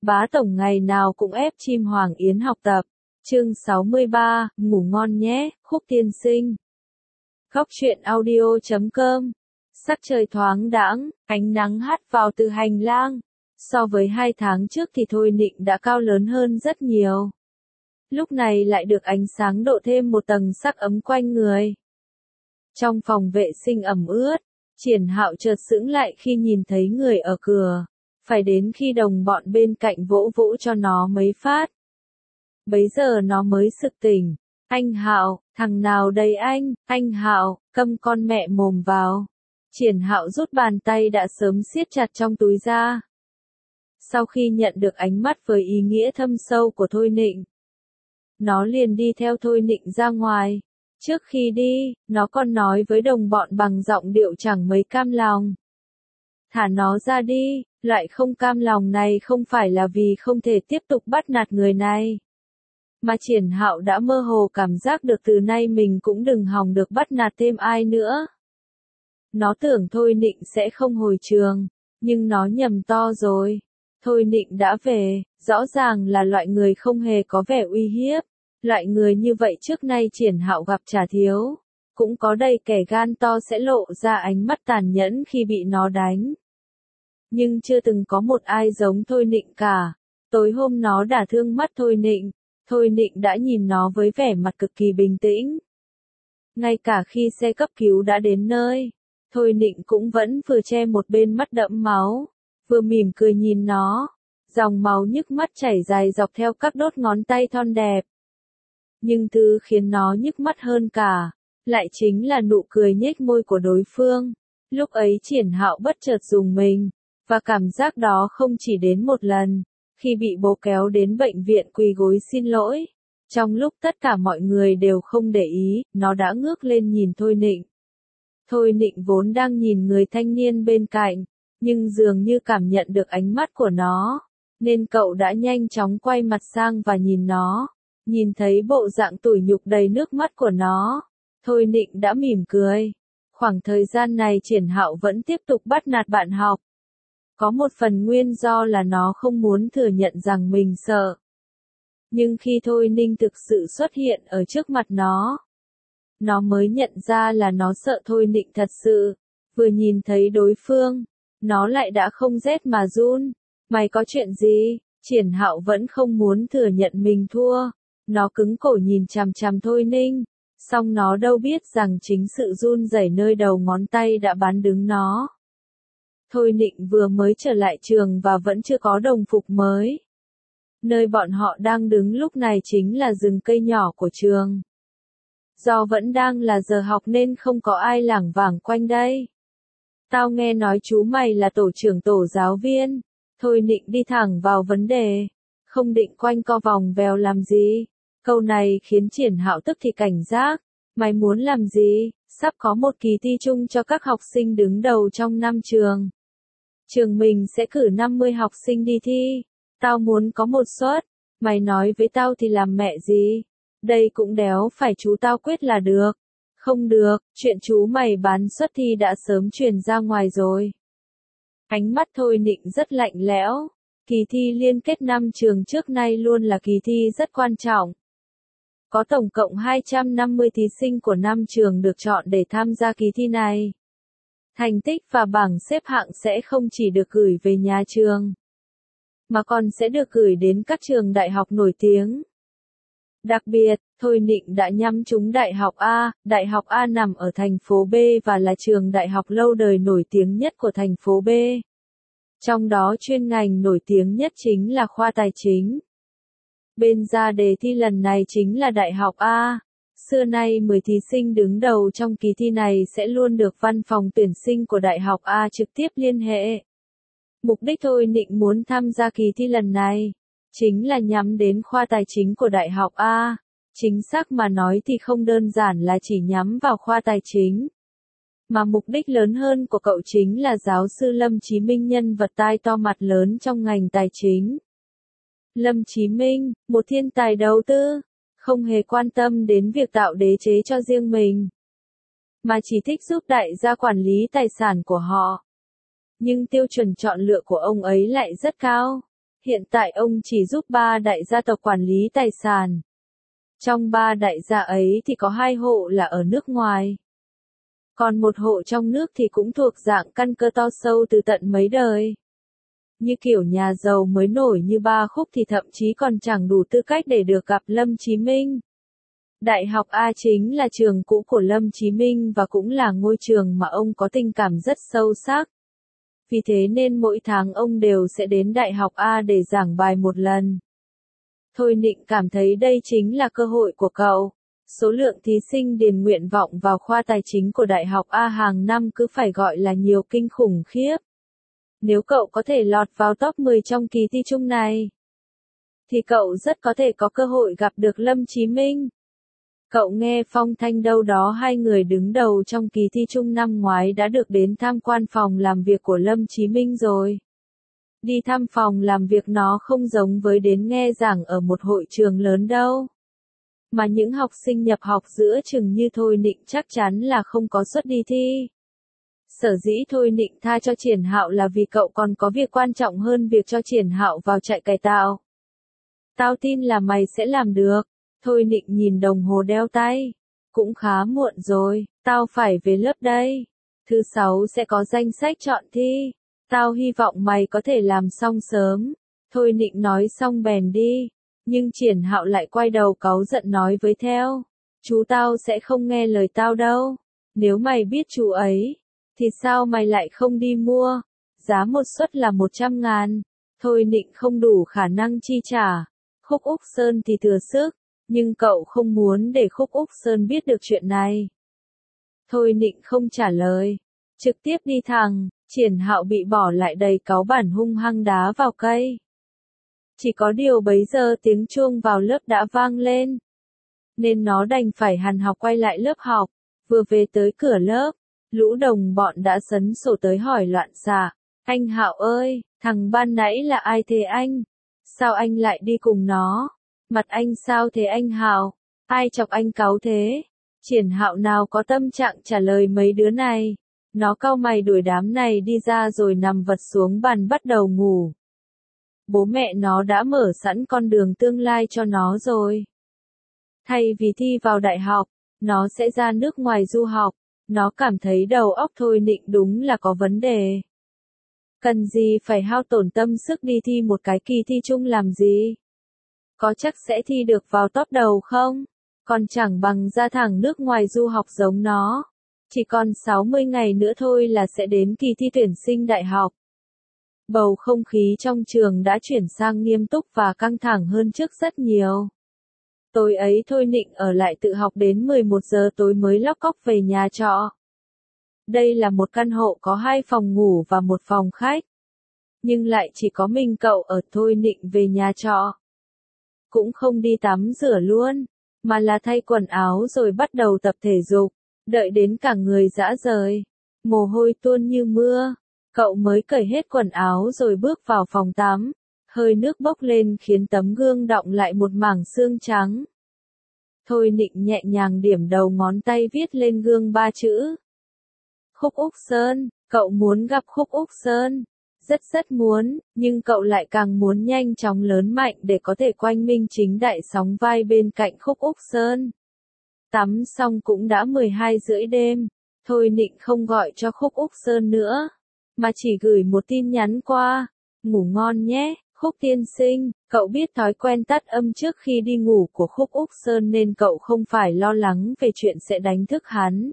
Bá tổng ngày nào cũng ép chim Hoàng Yến học tập. Chương 63, ngủ ngon nhé, Khúc tiên sinh. Góc truyện audio.com. Sắc trời thoáng đãng, ánh nắng hắt vào từ hành lang. So với 2 tháng trước thì Thôi Nịnh đã cao lớn hơn rất nhiều. Lúc này lại được ánh sáng độ thêm một tầng sắc ấm quanh người. Trong phòng vệ sinh ẩm ướt, Triển Hạo chợt sững lại khi nhìn thấy người ở cửa. Phải đến khi đồng bọn bên cạnh vỗ vỗ cho nó mấy phát. Bấy giờ nó mới sực tỉnh. Anh Hạo, thằng nào đây anh Hạo, câm con mẹ mồm vào. Triển Hạo rút bàn tay đã sớm siết chặt trong túi ra. Sau khi nhận được ánh mắt với ý nghĩa thâm sâu của Thôi Nịnh, nó liền đi theo Thôi Nịnh ra ngoài. Trước khi đi, nó còn nói với đồng bọn bằng giọng điệu chẳng mấy cam lòng. Thả nó ra đi, loại không cam lòng này không phải là vì không thể tiếp tục bắt nạt người này. Mà Triển Hạo đã mơ hồ cảm giác được từ nay mình cũng đừng hòng được bắt nạt thêm ai nữa. Nó tưởng Thôi Nịnh sẽ không hồi trường, nhưng nó nhầm to rồi. Thôi Nịnh đã về, rõ ràng là loại người không hề có vẻ uy hiếp. Loại người như vậy trước nay Triển Hạo gặp chả thiếu. Cũng có đầy kẻ gan to sẽ lộ ra ánh mắt tàn nhẫn khi bị nó đánh. Nhưng chưa từng có một ai giống Thôi Nịnh cả. Tối hôm nó đả thương mắt Thôi Nịnh đã nhìn nó với vẻ mặt cực kỳ bình tĩnh. Ngay cả khi xe cấp cứu đã đến nơi, Thôi Nịnh cũng vẫn vừa che một bên mắt đẫm máu, vừa mỉm cười nhìn nó. Dòng máu nhức mắt chảy dài dọc theo các đốt ngón tay thon đẹp. Nhưng thứ khiến nó nhức mắt hơn cả, lại chính là nụ cười nhếch môi của đối phương. Lúc ấy Triển Hạo bất chợt rùng mình, và cảm giác đó không chỉ đến một lần. Khi bị bố kéo đến bệnh viện quỳ gối xin lỗi, trong lúc tất cả mọi người đều không để ý, nó đã ngước lên nhìn Thôi Nịnh. Thôi Nịnh vốn đang nhìn người thanh niên bên cạnh, nhưng dường như cảm nhận được ánh mắt của nó, nên cậu đã nhanh chóng quay mặt sang và nhìn nó. Nhìn thấy bộ dạng tủi nhục đầy nước mắt của nó, Thôi Nịnh đã mỉm cười. Khoảng thời gian này Triển Hạo vẫn tiếp tục bắt nạt bạn học. Có một phần nguyên do là nó không muốn thừa nhận rằng mình sợ. Nhưng khi Thôi Ninh thực sự xuất hiện ở trước mặt nó mới nhận ra là nó sợ Thôi Nịnh thật sự. Vừa nhìn thấy đối phương, nó lại đã không rét mà run. Mày có chuyện gì? Triển Hạo vẫn không muốn thừa nhận mình thua. Nó cứng cổ nhìn chằm chằm Thôi Ninh. Song nó đâu biết rằng chính sự run rẩy nơi đầu ngón tay đã bán đứng nó. Thôi Nịnh vừa mới trở lại trường và vẫn chưa có đồng phục mới. Nơi bọn họ đang đứng lúc này chính là rừng cây nhỏ của trường. Do vẫn đang là giờ học nên không có ai lảng vảng quanh đây. Tao nghe nói chú mày là tổ trưởng tổ giáo viên. Thôi Nịnh đi thẳng vào vấn đề. Không định quanh co vòng vèo làm gì. Câu này khiến Triển Hạo tức thì cảnh giác. Mày muốn làm gì? Sắp có một kỳ thi chung cho các học sinh đứng đầu trong năm trường. Trường mình sẽ cử 50 học sinh đi thi. Tao muốn có một suất. Mày nói với tao thì làm mẹ gì? Đây cũng đéo phải chú tao quyết là được. Không được, chuyện chú mày bán suất thi đã sớm truyền ra ngoài rồi. Ánh mắt Thôi Nịnh rất lạnh lẽo. Kỳ thi liên kết năm trường trước nay luôn là kỳ thi rất quan trọng. Có tổng cộng 250 thí sinh của 5 trường được chọn để tham gia kỳ thi này. Thành tích và bảng xếp hạng sẽ không chỉ được gửi về nhà trường, mà còn sẽ được gửi đến các trường đại học nổi tiếng. Đặc biệt, Thôi Nịnh đã nhắm trúng Đại học A. Đại học A nằm ở thành phố B và là trường đại học lâu đời nổi tiếng nhất của thành phố B. Trong đó chuyên ngành nổi tiếng nhất chính là khoa tài chính. Bên ra đề thi lần này chính là Đại học A. Xưa nay 10 thí sinh đứng đầu trong kỳ thi này sẽ luôn được văn phòng tuyển sinh của Đại học A trực tiếp liên hệ. Mục đích Thôi Nịnh muốn tham gia kỳ thi lần này chính là nhắm đến khoa tài chính của Đại học A. Chính xác mà nói thì không đơn giản là chỉ nhắm vào khoa tài chính, mà mục đích lớn hơn của cậu chính là giáo sư Lâm Chí Minh, nhân vật tai to mặt lớn trong ngành tài chính. Lâm Chí Minh, một thiên tài đầu tư, không hề quan tâm đến việc tạo đế chế cho riêng mình, mà chỉ thích giúp đại gia quản lý tài sản của họ. Nhưng tiêu chuẩn chọn lựa của ông ấy lại rất cao. Hiện tại ông chỉ giúp 3 đại gia tộc quản lý tài sản. Trong 3 đại gia ấy thì có 2 hộ là ở nước ngoài. Còn một hộ trong nước thì cũng thuộc dạng căn cơ to sâu từ tận mấy đời. Như kiểu nhà giàu mới nổi như Ba Khúc thì thậm chí còn chẳng đủ tư cách để được gặp Lâm Chí Minh. Đại học A chính là trường cũ của Lâm Chí Minh và cũng là ngôi trường mà ông có tình cảm rất sâu sắc. Vì thế nên mỗi tháng ông đều sẽ đến Đại học A để giảng bài một lần. Thôi Nịnh cảm thấy đây chính là cơ hội của cậu. Số lượng thí sinh điền nguyện vọng vào khoa tài chính của Đại học A hàng năm cứ phải gọi là nhiều kinh khủng khiếp. Nếu cậu có thể lọt vào top 10 trong kỳ thi chung này, thì cậu rất có thể có cơ hội gặp được Lâm Chí Minh. Cậu nghe phong thanh đâu đó 2 người đứng đầu trong kỳ thi chung năm ngoái đã được đến tham quan phòng làm việc của Lâm Chí Minh rồi. Đi thăm phòng làm việc nó không giống với đến nghe giảng ở một hội trường lớn đâu. Mà những học sinh nhập học giữa chừng như Thôi Nịnh chắc chắn là không có suất đi thi. Sở dĩ Thôi Nịnh tha cho Triển Hạo là vì cậu còn có việc quan trọng hơn việc cho Triển Hạo vào trại cải tạo. Tao tin là mày sẽ làm được. Thôi Nịnh nhìn đồng hồ đeo tay. Cũng khá muộn rồi, tao phải về lớp đây. Thứ 6 sẽ có danh sách chọn thi. Tao hy vọng mày có thể làm xong sớm. Thôi Nịnh nói xong bèn đi. Nhưng Triển Hạo lại quay đầu cáu giận nói với theo. Chú tao sẽ không nghe lời tao đâu. Nếu mày biết chú ấy, thì sao mày lại không đi mua? Giá một suất là 100.000. Thôi Nịnh không đủ khả năng chi trả. Khúc Úc Sơn thì thừa sức. Nhưng cậu không muốn để Khúc Úc Sơn biết được chuyện này. Thôi Nịnh không trả lời. Trực tiếp đi thẳng. Triển Hạo bị bỏ lại đầy cáu bản hung hăng đá vào cây. Chỉ có điều bấy giờ tiếng chuông vào lớp đã vang lên. Nên nó đành phải hằn học quay lại lớp học. Vừa về tới cửa lớp, lũ đồng bọn đã sấn sổ tới hỏi loạn xạ. Anh Hạo ơi, thằng ban nãy là ai thế anh? Sao anh lại đi cùng nó? Mặt anh sao thế anh Hạo? Ai chọc anh cáu thế? Triển Hạo nào có tâm trạng trả lời mấy đứa này. Nó cau mày đuổi đám này đi ra rồi nằm vật xuống bàn bắt đầu ngủ. Bố mẹ nó đã mở sẵn con đường tương lai cho nó rồi. Thay vì thi vào đại học, nó sẽ ra nước ngoài du học. Nó cảm thấy đầu óc Thôi Nịnh đúng là có vấn đề. Cần gì phải hao tổn tâm sức đi thi một cái kỳ thi chung làm gì? Có chắc sẽ thi được vào top đầu không? Còn chẳng bằng ra thẳng nước ngoài du học giống nó. Chỉ còn 60 ngày nữa thôi là sẽ đến kỳ thi tuyển sinh đại học. Bầu không khí trong trường đã chuyển sang nghiêm túc và căng thẳng hơn trước rất nhiều. Tối ấy Thôi Nịnh ở lại tự học đến 11 giờ tối mới lóc cóc về nhà trọ. Đây là một căn hộ có 2 phòng ngủ và 1 phòng khách. Nhưng lại chỉ có mình cậu ở. Thôi Nịnh về nhà trọ. Cũng không đi tắm rửa luôn, mà là thay quần áo rồi bắt đầu tập thể dục. Đợi đến cả người rã rời, mồ hôi tuôn như mưa, cậu mới cởi hết quần áo rồi bước vào phòng tắm. Hơi nước bốc lên khiến tấm gương đọng lại một mảng xương trắng. Thôi Nịnh nhẹ nhàng điểm đầu ngón tay viết lên gương 3 chữ. Khúc Úc Sơn, cậu muốn gặp Khúc Úc Sơn. Rất muốn, nhưng cậu lại càng muốn nhanh chóng lớn mạnh để có thể quang minh chính đại sóng vai bên cạnh Khúc Úc Sơn. Tắm xong cũng đã 12 rưỡi đêm. Thôi Nịnh không gọi cho Khúc Úc Sơn nữa, mà chỉ gửi một tin nhắn qua. Ngủ ngon nhé, Khúc tiên sinh. Cậu biết thói quen tắt âm trước khi đi ngủ của Khúc Úc Sơn nên cậu không phải lo lắng về chuyện sẽ đánh thức hắn.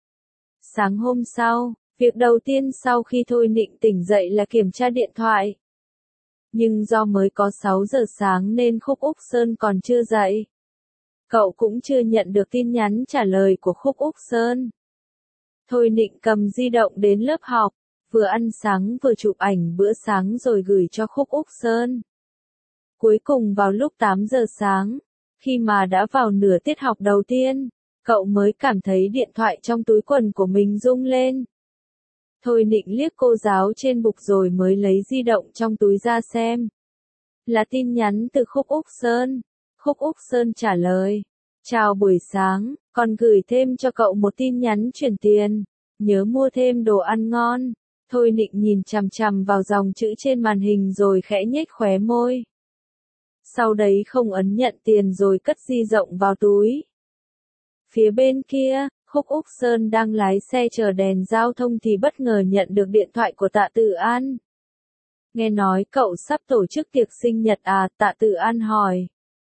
Sáng hôm sau, việc đầu tiên sau khi Thôi Nịnh tỉnh dậy là kiểm tra điện thoại. Nhưng do mới có 6 giờ sáng nên Khúc Úc Sơn còn chưa dậy. Cậu cũng chưa nhận được tin nhắn trả lời của Khúc Úc Sơn. Thôi Nịnh cầm di động đến lớp học, vừa ăn sáng vừa chụp ảnh bữa sáng rồi gửi cho Khúc Úc Sơn. Cuối cùng vào lúc 8 giờ sáng, khi mà đã vào nửa tiết học đầu tiên, cậu mới cảm thấy điện thoại trong túi quần của mình rung lên. Thôi Nịnh liếc cô giáo trên bục rồi mới lấy di động trong túi ra xem. Là tin nhắn từ Khúc Úc Sơn. Khúc Úc Sơn trả lời. Chào buổi sáng, còn gửi thêm cho cậu một tin nhắn chuyển tiền. Nhớ mua thêm đồ ăn ngon. Thôi Nịnh nhìn chằm chằm vào dòng chữ trên màn hình rồi khẽ nhếch khóe môi. Sau đấy không ấn nhận tiền rồi cất di rộng vào túi. Phía bên kia, Khúc Úc Sơn đang lái xe chờ đèn giao thông thì bất ngờ nhận được điện thoại của Tạ Tự An. Nghe nói cậu sắp tổ chức tiệc sinh nhật à, Tạ Tự An hỏi.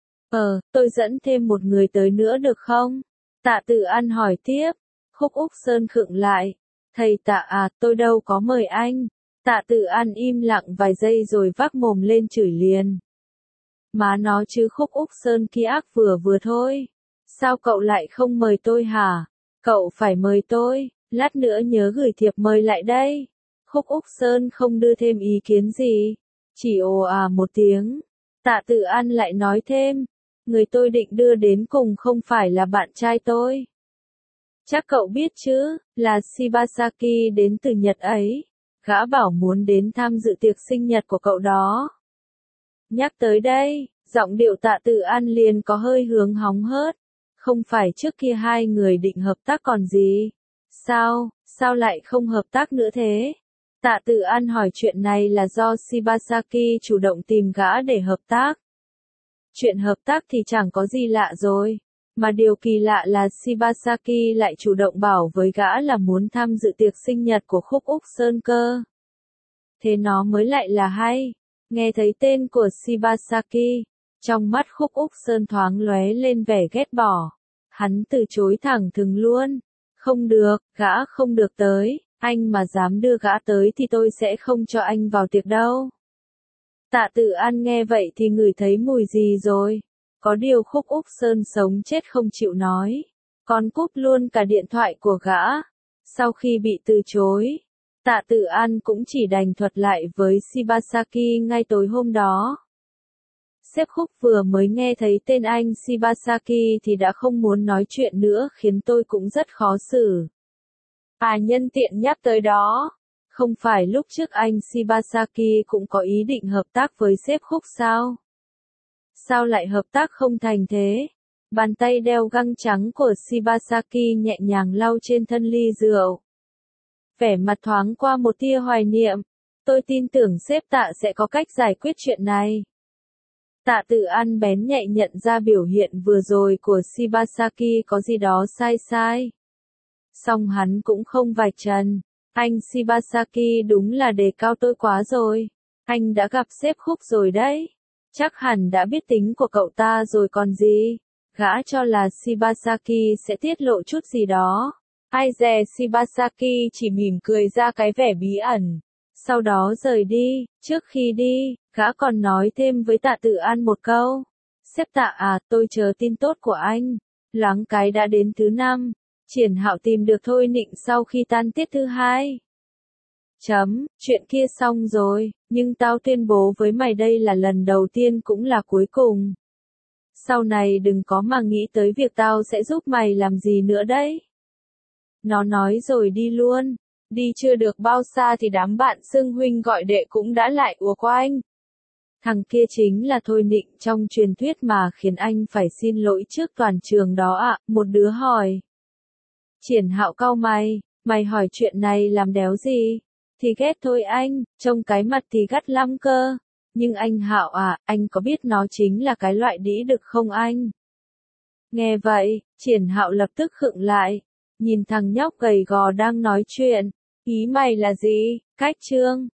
Tôi dẫn thêm một người tới nữa được không? Tạ Tự An hỏi tiếp. Khúc Úc Sơn khựng lại. Thầy Tạ à, tôi đâu có mời anh. Tạ Tự An im lặng vài giây rồi vác mồm lên chửi liền. Má nó chứ Khúc Úc Sơn kia ác vừa vừa thôi. Sao cậu lại không mời tôi hả? Cậu phải mời tôi, lát nữa nhớ gửi thiệp mời lại đây. Khúc Úc Sơn không đưa thêm ý kiến gì, chỉ ồ à một tiếng. Tạ Tự An lại nói thêm, người tôi định đưa đến cùng không phải là bạn trai tôi. Chắc cậu biết chứ, là Shibasaki đến từ Nhật ấy. Gã bảo muốn đến tham dự tiệc sinh nhật của cậu đó. Nhắc tới đây, giọng điệu Tạ Tự An liền có hơi hướng hóng hớt. Không phải trước kia hai người định hợp tác còn gì? Sao lại không hợp tác nữa thế? Tạ Tự An hỏi chuyện này là do Shibasaki chủ động tìm gã để hợp tác. Chuyện hợp tác thì chẳng có gì lạ rồi. Mà điều kỳ lạ là Shibasaki lại chủ động bảo với gã là muốn tham dự tiệc sinh nhật của Khúc Úc Sơn cơ. Thế nó mới lại là hay. Nghe thấy tên của Shibasaki, trong mắt Khúc Úc Sơn thoáng lóe lên vẻ ghét bỏ. Hắn từ chối thẳng thừng luôn. Không được, gã không được tới. Anh mà dám đưa gã tới thì tôi sẽ không cho anh vào tiệc đâu. Tạ Tự An nghe vậy thì ngửi thấy mùi gì rồi. Có điều Khúc Úc Sơn sống chết không chịu nói. Còn cúp luôn cả điện thoại của gã. Sau khi bị từ chối, Tạ Tự An cũng chỉ đành thuật lại với Shibasaki ngay tối hôm đó. Sếp Khúc vừa mới nghe thấy tên anh Shibasaki thì đã không muốn nói chuyện nữa khiến tôi cũng rất khó xử. Nhân tiện nhắc tới đó. Không phải lúc trước anh Shibasaki cũng có ý định hợp tác với sếp Khúc sao? Sao lại hợp tác không thành thế? Bàn tay đeo găng trắng của Shibasaki nhẹ nhàng lau trên thân ly rượu. Vẻ mặt thoáng qua một tia hoài niệm. Tôi tin tưởng sếp Tạ sẽ có cách giải quyết chuyện này. Tạ Tự An bén nhạy nhận ra biểu hiện vừa rồi của Shibasaki có gì đó sai. Song hắn cũng không vạch trần. Anh Shibasaki đúng là đề cao tôi quá rồi. Anh đã gặp sếp Khúc rồi đấy. Chắc hẳn đã biết tính của cậu ta rồi còn gì. Gã cho là Shibasaki sẽ tiết lộ chút gì đó. Ai dè Shibasaki chỉ mỉm cười ra cái vẻ bí ẩn. Sau đó rời đi, trước khi đi, gã còn nói thêm với Tạ Tự An một câu. Sếp Tạ à, tôi chờ tin tốt của anh. Loáng cái đã đến thứ 5. Triển Hạo tìm được Thôi Nịnh sau khi tan tiết thứ 2. Chuyện kia xong rồi, nhưng tao tuyên bố với mày đây là lần đầu tiên cũng là cuối cùng. Sau này đừng có mà nghĩ tới việc tao sẽ giúp mày làm gì nữa đấy. Nó nói rồi đi luôn. Đi chưa được bao xa thì đám bạn xưng huynh gọi đệ cũng đã lại ùa qua anh. Thằng kia chính là Thôi Nịnh trong truyền thuyết mà khiến anh phải xin lỗi trước toàn trường đó ạ, một đứa hỏi. Triển Hạo cau mày hỏi chuyện này làm đéo gì? Thì ghét thôi anh, trông cái mặt thì gắt lắm cơ. Nhưng anh Hạo à, anh có biết nó chính là cái loại đĩ đực không anh? Nghe vậy, Triển Hạo lập tức khựng lại. Nhìn thằng nhóc gầy gò đang nói chuyện. Ý mày là gì? Cách trương?